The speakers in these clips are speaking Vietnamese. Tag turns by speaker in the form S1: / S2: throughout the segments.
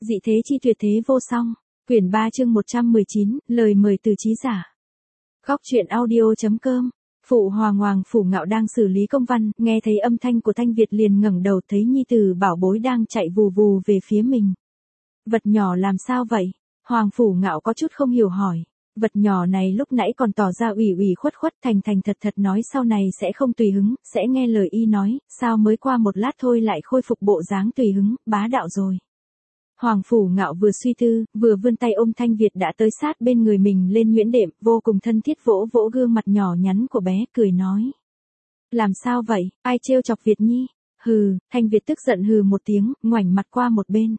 S1: Dị thế chi tuyệt thế vô song. Quyển 3 chương 119, lời mời từ chí giả. Góc truyện audio.com. Phụ Hoàng Phủ Ngạo đang xử lý công văn, nghe thấy âm thanh của Thanh Việt liền ngẩng đầu thấy nhi tử bảo bối đang chạy vù vù về phía mình. Vật nhỏ làm sao vậy? Hoàng Phủ Ngạo có chút không hiểu hỏi. Vật nhỏ này lúc nãy còn tỏ ra ủy khuất thành thật nói sau này sẽ không tùy hứng, sẽ nghe lời y nói, sao mới qua một lát thôi lại khôi phục bộ dáng tùy hứng, bá đạo rồi. Hoàng Phủ Ngạo vừa suy tư, vừa vươn tay ôm Thanh Việt đã tới sát bên người mình lên nhuyễn đệm, vô cùng thân thiết vỗ vỗ gương mặt nhỏ nhắn của bé, cười nói. Làm sao vậy, ai trêu chọc Việt Nhi? Hừ, Thanh Việt tức giận hừ một tiếng, ngoảnh mặt qua một bên.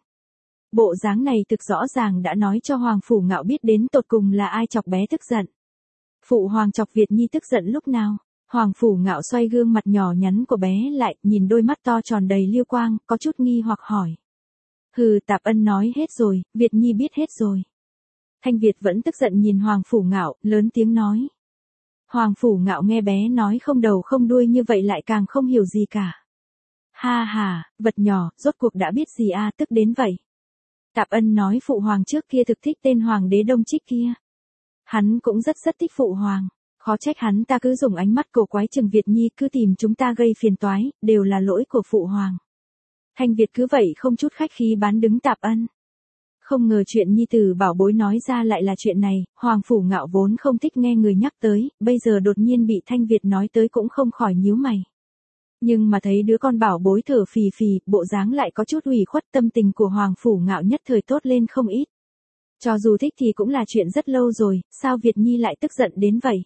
S1: Bộ dáng này thực rõ ràng đã nói cho Hoàng Phủ Ngạo biết đến tột cùng là ai chọc bé tức giận. Phụ Hoàng chọc Việt Nhi tức giận lúc nào? Hoàng Phủ Ngạo xoay gương mặt nhỏ nhắn của bé lại, nhìn đôi mắt to tròn đầy liêu quang, có chút nghi hoặc hỏi. Hừ, Tạp Ân nói hết rồi, Việt Nhi biết hết rồi. Thanh Việt vẫn tức giận nhìn Hoàng Phủ Ngạo, lớn tiếng nói. Hoàng Phủ Ngạo nghe bé nói không đầu không đuôi như vậy lại càng không hiểu gì cả. Ha ha, vật nhỏ, rốt cuộc đã biết gì à, tức đến vậy. Tạp Ân nói Phụ Hoàng trước kia thực thích tên Hoàng đế Đông Trích kia. Hắn cũng rất thích Phụ Hoàng. Khó trách hắn ta cứ dùng ánh mắt cổ quái chừng Việt Nhi cứ tìm chúng ta gây phiền toái, đều là lỗi của Phụ Hoàng. Thanh Việt cứ vậy không chút khách khí bán đứng Tạp Ân. Không ngờ chuyện nhi tử bảo bối nói ra lại là chuyện này, Hoàng Phủ Ngạo vốn không thích nghe người nhắc tới, bây giờ đột nhiên bị Thanh Việt nói tới cũng không khỏi nhíu mày. Nhưng mà thấy đứa con bảo bối thở phì phì, bộ dáng lại có chút ủy khuất, tâm tình của Hoàng Phủ Ngạo nhất thời tốt lên không ít. Cho dù thích thì cũng là chuyện rất lâu rồi, sao Việt Nhi lại tức giận đến vậy?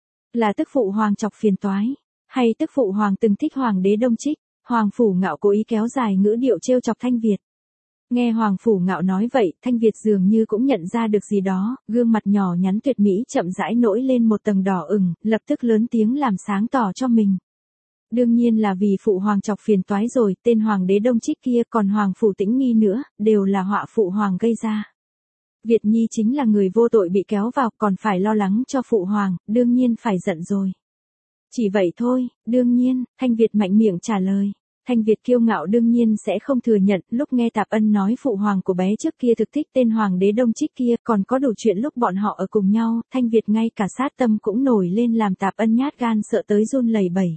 S1: Là tức Phụ Hoàng chọc phiền toái, hay tức Phụ Hoàng từng thích Hoàng đế Đông Trích? Hoàng Phủ Ngạo cố ý kéo dài ngữ điệu trêu chọc Thanh Việt. Nghe Hoàng Phủ Ngạo nói vậy, Thanh Việt dường như cũng nhận ra được gì đó, gương mặt nhỏ nhắn tuyệt mỹ chậm rãi nổi lên một tầng đỏ ửng, lập tức lớn tiếng làm sáng tỏ cho mình. Đương nhiên là vì Phụ Hoàng chọc phiền toái rồi, tên Hoàng đế Đông Trích kia còn Hoàng Phủ Tĩnh Nghi nữa, đều là họa Phụ Hoàng gây ra. Việt Nhi chính là người vô tội bị kéo vào, còn phải lo lắng cho Phụ Hoàng, đương nhiên phải giận rồi. Chỉ vậy thôi, đương nhiên, Thanh Việt mạnh miệng trả lời. Thanh Việt kiêu ngạo đương nhiên sẽ không thừa nhận, lúc nghe Tạp Ân nói Phụ Hoàng của bé trước kia thực thích tên Hoàng đế Đông Trích kia, còn có đủ chuyện lúc bọn họ ở cùng nhau, Thanh Việt ngay cả sát tâm cũng nổi lên làm Tạp Ân nhát gan sợ tới run lẩy bẩy.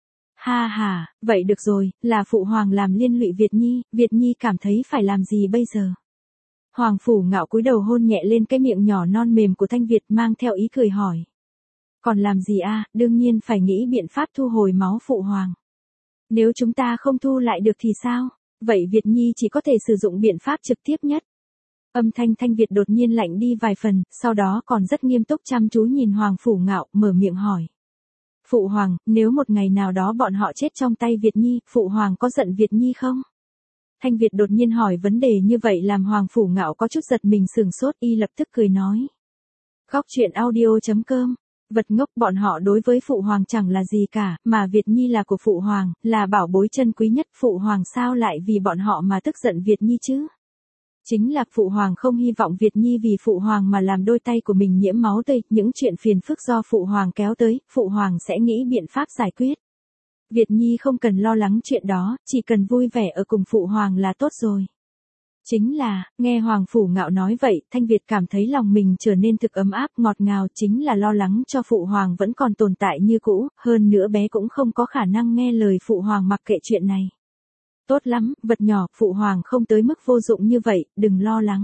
S1: Ha ha, vậy được rồi, là Phụ Hoàng làm liên lụy Việt Nhi cảm thấy phải làm gì bây giờ? Hoàng Phủ Ngạo cúi đầu hôn nhẹ lên cái miệng nhỏ non mềm của Thanh Việt mang theo ý cười hỏi. Còn làm gì à, đương nhiên phải nghĩ biện pháp thu hồi máu Phụ Hoàng. Nếu chúng ta không thu lại được thì sao? Vậy Việt Nhi chỉ có thể sử dụng biện pháp trực tiếp nhất. Âm thanh Thanh Việt đột nhiên lạnh đi vài phần, sau đó còn rất nghiêm túc chăm chú nhìn Hoàng Phủ Ngạo, mở miệng hỏi. Phụ Hoàng, nếu một ngày nào đó bọn họ chết trong tay Việt Nhi, Phụ Hoàng có giận Việt Nhi không? Thanh Việt đột nhiên hỏi vấn đề như vậy làm Hoàng Phủ Ngạo có chút giật mình sửng sốt, y lập tức cười nói. Góc truyện audio.com. Vật ngốc, bọn họ đối với Phụ Hoàng chẳng là gì cả, mà Việt Nhi là của Phụ Hoàng, là bảo bối chân quý nhất, Phụ Hoàng sao lại vì bọn họ mà tức giận Việt Nhi chứ? Chính là Phụ Hoàng không hy vọng Việt Nhi vì Phụ Hoàng mà làm đôi tay của mình nhiễm máu tươi, những chuyện phiền phức do Phụ Hoàng kéo tới, Phụ Hoàng sẽ nghĩ biện pháp giải quyết. Việt Nhi không cần lo lắng chuyện đó, chỉ cần vui vẻ ở cùng Phụ Hoàng là tốt rồi. Chính là, nghe Hoàng Phủ Ngạo nói vậy, Thanh Việt cảm thấy lòng mình trở nên thực ấm áp ngọt ngào, chính là lo lắng cho Phụ Hoàng vẫn còn tồn tại như cũ, hơn nữa bé cũng không có khả năng nghe lời Phụ Hoàng mặc kệ chuyện này. Tốt lắm, vật nhỏ, Phụ Hoàng không tới mức vô dụng như vậy, đừng lo lắng.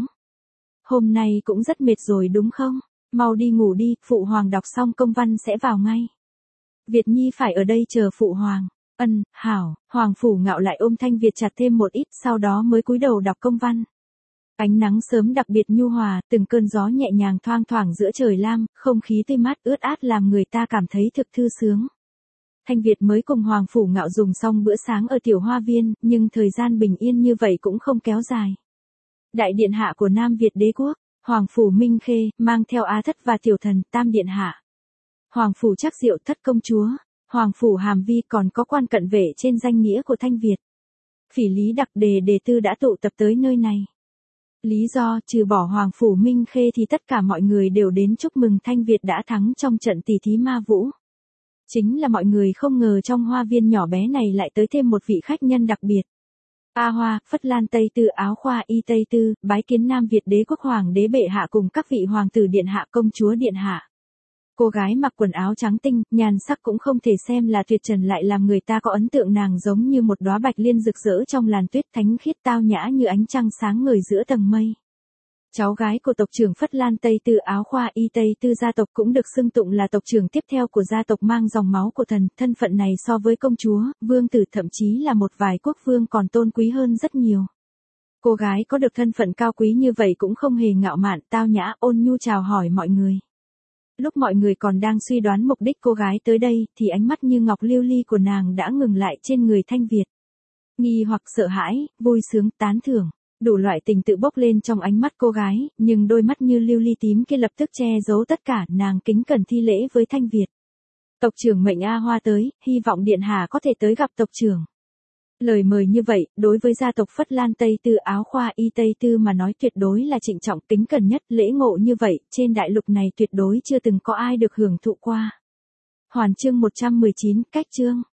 S1: Hôm nay cũng rất mệt rồi đúng không? Mau đi ngủ đi, Phụ Hoàng đọc xong công văn sẽ vào ngay. Việt Nhi phải ở đây chờ Phụ Hoàng. Hảo, Hoàng Phủ Ngạo lại ôm Thanh Việt chặt thêm một ít, sau đó mới cúi đầu đọc công văn. Ánh nắng sớm đặc biệt nhu hòa, từng cơn gió nhẹ nhàng thoang thoảng giữa trời lam, không khí tươi mát ướt át làm người ta cảm thấy thực thư sướng. Thanh Việt mới cùng Hoàng Phủ Ngạo dùng xong bữa sáng ở tiểu hoa viên, nhưng thời gian bình yên như vậy cũng không kéo dài. Đại điện hạ của Nam Việt đế quốc, Hoàng Phủ Minh Khê, mang theo Á Thất và Tiểu Thần, Tam điện hạ. Hoàng Phủ Trắc Diệu Thất công chúa. Hoàng Phủ Hàm Vi còn có quan cận vệ trên danh nghĩa của Thanh Việt. Phỉ Lý Đặc Đề tư đã tụ tập tới nơi này. Lý do, trừ bỏ Hoàng Phủ Minh Khê thì tất cả mọi người đều đến chúc mừng Thanh Việt đã thắng trong trận tỷ thí ma vũ. Chính là mọi người không ngờ trong hoa viên nhỏ bé này lại tới thêm một vị khách nhân đặc biệt. A Hoa, Phất Lan Tây Tư áo khoa y Tây Tư, bái kiến Nam Việt đế quốc hoàng đế bệ hạ cùng các vị hoàng tử điện hạ công chúa điện hạ. Cô gái mặc quần áo trắng tinh, nhan sắc cũng không thể xem là tuyệt trần lại làm người ta có ấn tượng nàng giống như một đóa bạch liên rực rỡ trong làn tuyết thánh khiết tao nhã như ánh trăng sáng ngời giữa tầng mây. Cháu gái của tộc trưởng Phất Lan Tây Tư áo khoa y Tây Tư gia tộc cũng được xưng tụng là tộc trưởng tiếp theo của gia tộc mang dòng máu của thần, thân phận này so với công chúa, vương tử thậm chí là một vài quốc vương còn tôn quý hơn rất nhiều. Cô gái có được thân phận cao quý như vậy cũng không hề ngạo mạn, tao nhã, ôn nhu chào hỏi mọi người. Lúc mọi người còn đang suy đoán mục đích cô gái tới đây, thì ánh mắt như ngọc lưu ly của nàng đã ngừng lại trên người Thanh Việt. Nghi hoặc sợ hãi, vui sướng, tán thưởng, đủ loại tình tự bốc lên trong ánh mắt cô gái, nhưng đôi mắt như lưu ly tím kia lập tức che giấu tất cả, nàng kính cẩn thi lễ với Thanh Việt. Tộc trưởng mệnh A Hoa tới, hy vọng điện hạ có thể tới gặp tộc trưởng. Lời mời như vậy, đối với gia tộc Phất Lan Tây Tư áo khoa y Tây Tư mà nói tuyệt đối là trịnh trọng kính cẩn nhất, lễ ngộ như vậy, trên đại lục này tuyệt đối chưa từng có ai được hưởng thụ qua. Hoàn chương 119, cách chương.